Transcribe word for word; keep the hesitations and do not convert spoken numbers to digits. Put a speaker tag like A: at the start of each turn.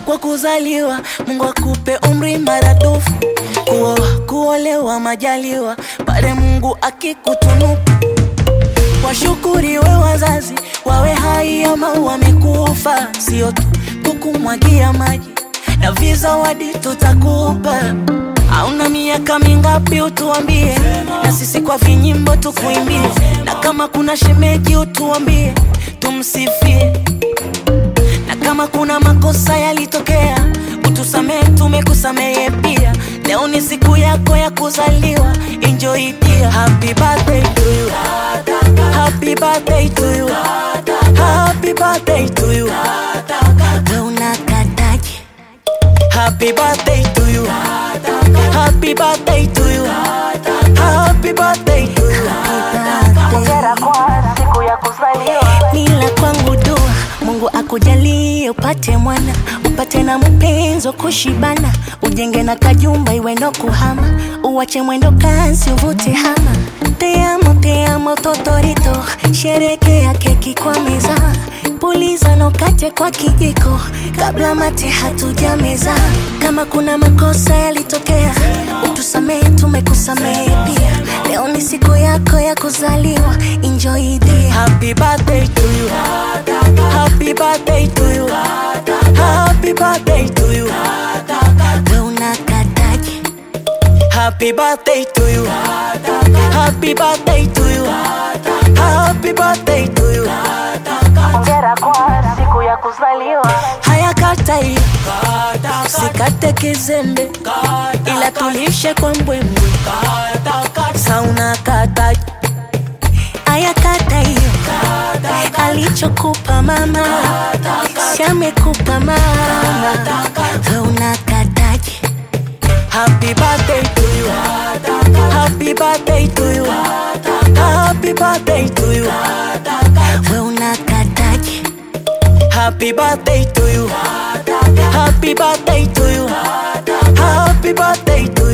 A: kwa kuzaliwa, Mungu akupe umri maradufu. Kuoa, kuolewa majaliwa, pale Mungu akikutunuku. Washukuriwe wazazi, wawe hai ama wamekufa. Sio tu kukumwagia maji, na vizawadi tutakupa. Hauna miaka mingapi utuambie, na sisi kwa vinyimbo tukuimbie. Na kama kuna shemeji utuambie, tumsifie. Na kama kuna makosa yalitokea, utusamee, tumekusamee pia. Leo ni siku yako ya kuzaliwa, enjoy dear. Happy birthday to you, happy birthday to you, happy birthday to you. Wewe unakataje? Happy birthday to you, happy birthday to you, happy birthday to you. Hongera kwa siku ya kuzaliwa. Nila kwangu dua, Mungu akujalie upate mwana, upate na mpenzi kushibana, ujenge na kajumba iwe ndo kuhama, uwache mwendo kasi uvute hama. Te amo, te amo totorito, sherekea keki kwa meza, puliza no kate kwa kijiko, kabla mate hatuja meza. Kama kuna makosa yalitokea, utusamee, tumekusamee pia. Leo ni siku yako ya kuzaliwa, enjoy dear. Happy birthday to you, happy birthday to you, happy birthday to you. Wewe unakataje? Happy birthday to you, happy birthday to you, happy birthday to you. Hongera kwa siku ya kuzaliwa. Haya kata hiyo, usikate kizembe, ila tulishe kwa mbwembwe. Sauna kata, haya kata hiyo, alichokupa mama si amekupa mama. Wewe unakataje? Happy birthday to you, happy birthday to you, happy birthday to you. Wewe unakataje? Happy birthday to you, happy birthday to you, happy birthday to you.